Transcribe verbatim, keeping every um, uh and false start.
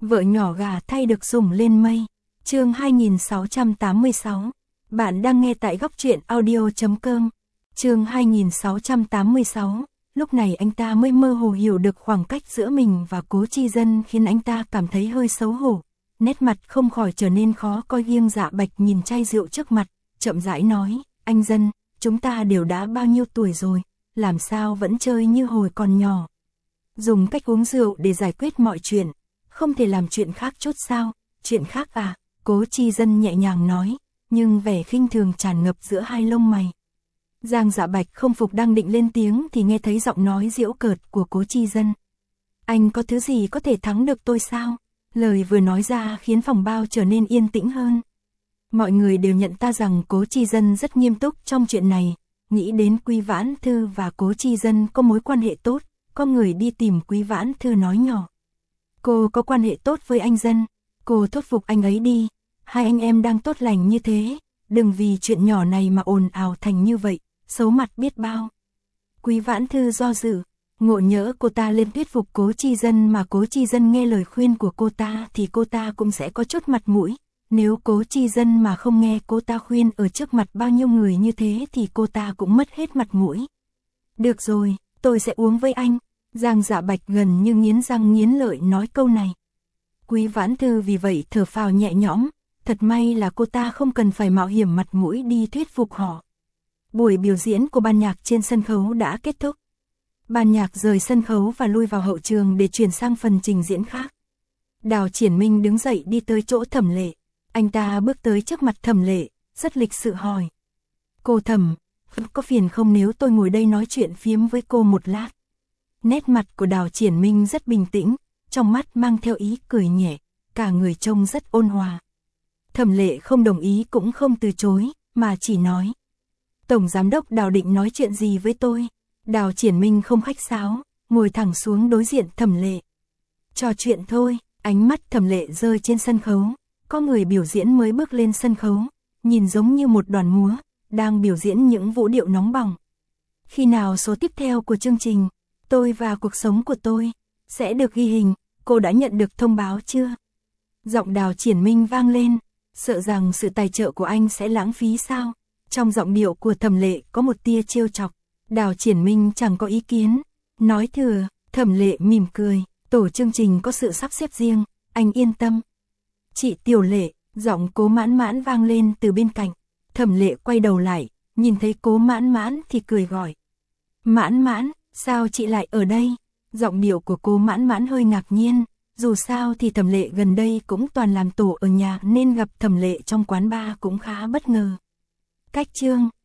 Vợ nhỏ gà thay được sủng lên mây. Chương hai nghìn sáu trăm tám mươi sáu. Bạn đang nghe tại góc truyện audio chấm com. Chương hai nghìn sáu trăm tám mươi sáu. Lúc này anh ta mới mơ hồ hiểu được khoảng cách giữa mình và Cố Chi Dân khiến anh ta cảm thấy hơi xấu hổ. Nét mặt không khỏi trở nên khó coi. Nghiêng Dạ Bạch nhìn chai rượu trước mặt, chậm rãi nói, anh Dân, chúng ta đều đã bao nhiêu tuổi rồi, làm sao vẫn chơi như hồi còn nhỏ. Dùng cách uống rượu để giải quyết mọi chuyện, không thể làm chuyện khác chút sao? Chuyện khác à? Cố Chi Dân nhẹ nhàng nói, nhưng vẻ khinh thường tràn ngập giữa hai lông mày. Giang Dạ Bạch không phục đang định lên tiếng thì nghe thấy giọng nói giễu cợt của Cố Chi Dân. Anh có thứ gì có thể thắng được tôi sao? Lời vừa nói ra khiến phòng bao trở nên yên tĩnh hơn. Mọi người đều nhận ra rằng Cố Chi Dân rất nghiêm túc trong chuyện này. Nghĩ đến Quý Vãn Thư và Cố Chi Dân có mối quan hệ tốt, có người đi tìm Quý Vãn Thư nói nhỏ. Cô có quan hệ tốt với anh Dân, cô thuyết phục anh ấy đi. Hai anh em đang tốt lành như thế, đừng vì chuyện nhỏ này mà ồn ào thành như vậy, xấu mặt biết bao. Quý Vãn Thư do dự, ngộ nhỡ cô ta lên thuyết phục Cố Chi Dân mà Cố Chi Dân nghe lời khuyên của cô ta thì cô ta cũng sẽ có chút mặt mũi. Nếu Cố Chi Dân mà không nghe cô ta khuyên ở trước mặt bao nhiêu người như thế thì cô ta cũng mất hết mặt mũi. Được rồi, tôi sẽ uống với anh. Giang Dạ Bạch gần như nghiến răng nghiến lợi nói câu này. Quý Vãn Thư vì vậy thở phào nhẹ nhõm, thật may là cô ta không cần phải mạo hiểm mặt mũi đi thuyết phục họ. Buổi biểu diễn của ban nhạc trên sân khấu đã kết thúc. Ban nhạc rời sân khấu và lui vào hậu trường để chuyển sang phần trình diễn khác. Đào Triển Minh đứng dậy đi tới chỗ Thẩm Lệ. Anh ta bước tới trước mặt Thẩm Lệ, rất lịch sự hỏi. Cô Thẩm, có phiền không nếu tôi ngồi đây nói chuyện phiếm với cô một lát? Nét mặt của Đào Triển Minh rất bình tĩnh, trong mắt mang theo ý cười nhẹ, cả người trông rất ôn hòa. Thẩm Lệ không đồng ý cũng không từ chối, mà chỉ nói. Tổng Giám đốc Đào định nói chuyện gì với tôi? Đào Triển Minh không khách sáo, ngồi thẳng xuống đối diện Thẩm Lệ. Trò chuyện thôi, ánh mắt Thẩm Lệ rơi trên sân khấu, có người biểu diễn mới bước lên sân khấu, nhìn giống như một đoàn múa, đang biểu diễn những vũ điệu nóng bỏng. Khi nào số tiếp theo của chương trình, Tôi và cuộc sống của tôi, sẽ được ghi hình, cô đã nhận được thông báo chưa? Giọng Đào Triển Minh vang lên, sợ rằng sự tài trợ của anh sẽ lãng phí sao? Trong giọng điệu của Thẩm Lệ có một tia trêu chọc, Đào Triển Minh chẳng có ý kiến, nói thừa. Thẩm Lệ mỉm cười, tổ chương trình có sự sắp xếp riêng, anh yên tâm. Chị Tiểu Lệ, giọng Cố Mãn Mãn vang lên từ bên cạnh. Thẩm Lệ quay đầu lại, nhìn thấy Cố Mãn Mãn thì cười gọi. Mãn Mãn, sao chị lại ở đây? Giọng điệu của Cố Mãn Mãn hơi ngạc nhiên, dù sao thì Thẩm Lệ gần đây cũng toàn làm tổ ở nhà nên gặp Thẩm Lệ trong quán bar cũng khá bất ngờ. Cách chương